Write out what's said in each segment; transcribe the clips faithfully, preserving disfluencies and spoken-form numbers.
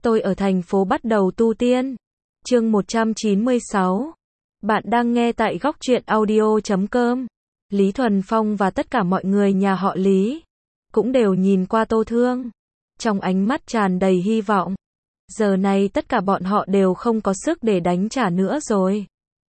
Tôi ở thành phố bắt đầu tu tiên. Chương một trăm chín mươi sáu. Bạn đang nghe tại góc truyện audio chấm com. Lý Thuần Phong và tất cả mọi người nhà họ Lý cũng đều nhìn qua Tô Thương, trong ánh mắt tràn đầy hy vọng. Giờ này tất cả bọn họ đều không có sức để đánh trả nữa rồi.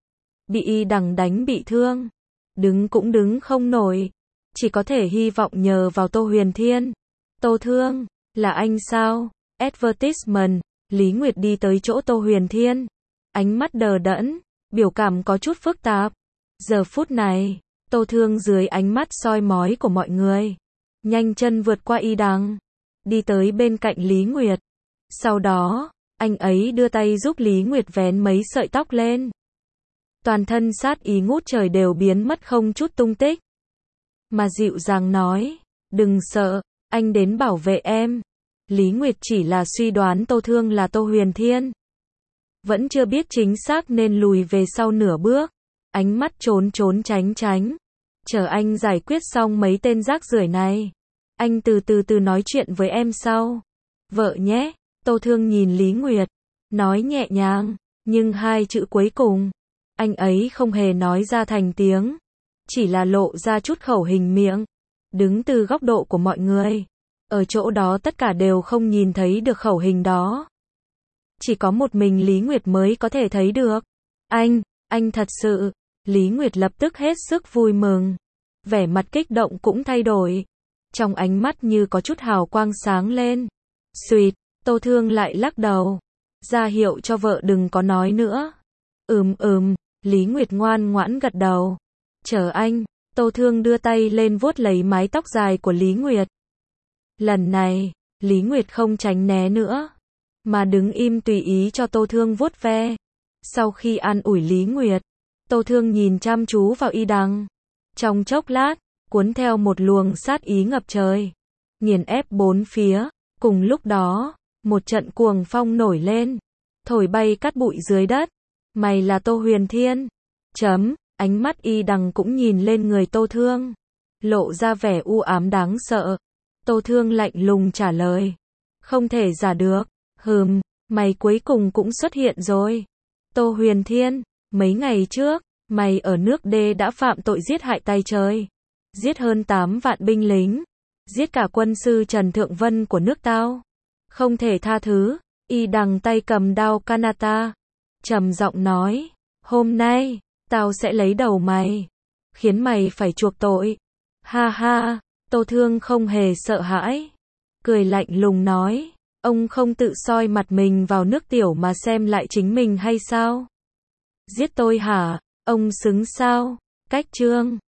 Bị Y Đằng đánh bị thương, đứng cũng đứng không nổi, chỉ có thể hy vọng nhờ vào Tô Huyền Thiên. Tô Thương, là anh sao? Advertisement. Lý Nguyệt đi tới chỗ Tô Huyền Thiên, ánh mắt đờ đẫn, biểu cảm có chút phức tạp. Giờ phút này, Tô Thương dưới ánh mắt soi mói của mọi người, nhanh chân vượt qua Y Đằng, đi tới bên cạnh Lý Nguyệt. Sau đó, anh ấy đưa tay giúp Lý Nguyệt vén mấy sợi tóc lên. Toàn thân sát ý ngút trời đều biến mất không chút tung tích. Mà dịu dàng nói, đừng sợ, anh đến bảo vệ em. Lý Nguyệt chỉ là suy đoán Tô Thương là Tô Huyền Thiên, vẫn chưa biết chính xác nên lùi về sau nửa bước, ánh mắt trốn trốn tránh tránh. Chờ anh giải quyết xong mấy tên rác rưởi này, anh từ từ từ nói chuyện với em sau. Vợ nhé. Tô Thương nhìn Lý Nguyệt, nói nhẹ nhàng, nhưng hai chữ cuối cùng, anh ấy không hề nói ra thành tiếng, chỉ là lộ ra chút khẩu hình miệng. Đứng từ góc độ của mọi người, ở chỗ đó tất cả đều không nhìn thấy được khẩu hình đó. Chỉ có một mình Lý Nguyệt mới có thể thấy được. Anh, anh thật sự. Lý Nguyệt lập tức hết sức vui mừng. Vẻ mặt kích động cũng thay đổi. Trong ánh mắt như có chút hào quang sáng lên. Xuyệt, Tô Thương lại lắc đầu, ra hiệu cho vợ đừng có nói nữa. Ừm ừm, Lý Nguyệt ngoan ngoãn gật đầu. Chờ anh. Tô Thương đưa tay lên vuốt lấy mái tóc dài của Lý Nguyệt. Lần này, Lý Nguyệt không tránh né nữa, mà đứng im tùy ý cho Tô Thương vuốt ve. Sau khi an ủi Lý Nguyệt, Tô Thương nhìn chăm chú vào Y Đằng. Trong chốc lát, cuốn theo một luồng sát ý ngập trời, nghiền ép bốn phía. Cùng lúc đó, một trận cuồng phong nổi lên, thổi bay cát bụi dưới đất. Mày là Tô Huyền Thiên? Chấm, ánh mắt Y Đằng cũng nhìn lên người Tô Thương, lộ ra vẻ u ám đáng sợ. Tô Thương lạnh lùng trả lời, không thể giả được. Hừm, mày cuối cùng cũng xuất hiện rồi. Tô Huyền Thiên, mấy ngày trước, mày ở nước đê đã phạm tội giết hại tay trời, giết hơn tám vạn binh lính, giết cả quân sư Trần Thượng Vân của nước tao. Không thể tha thứ. Y Đằng tay cầm đao Kanata, trầm giọng nói, hôm nay, tao sẽ lấy đầu mày, khiến mày phải chuộc tội. Ha ha. Tô Thương không hề sợ hãi, cười lạnh lùng nói, ông không tự soi mặt mình vào nước tiểu mà xem lại chính mình hay sao? Giết tôi hả? Ông xứng sao? Cách chương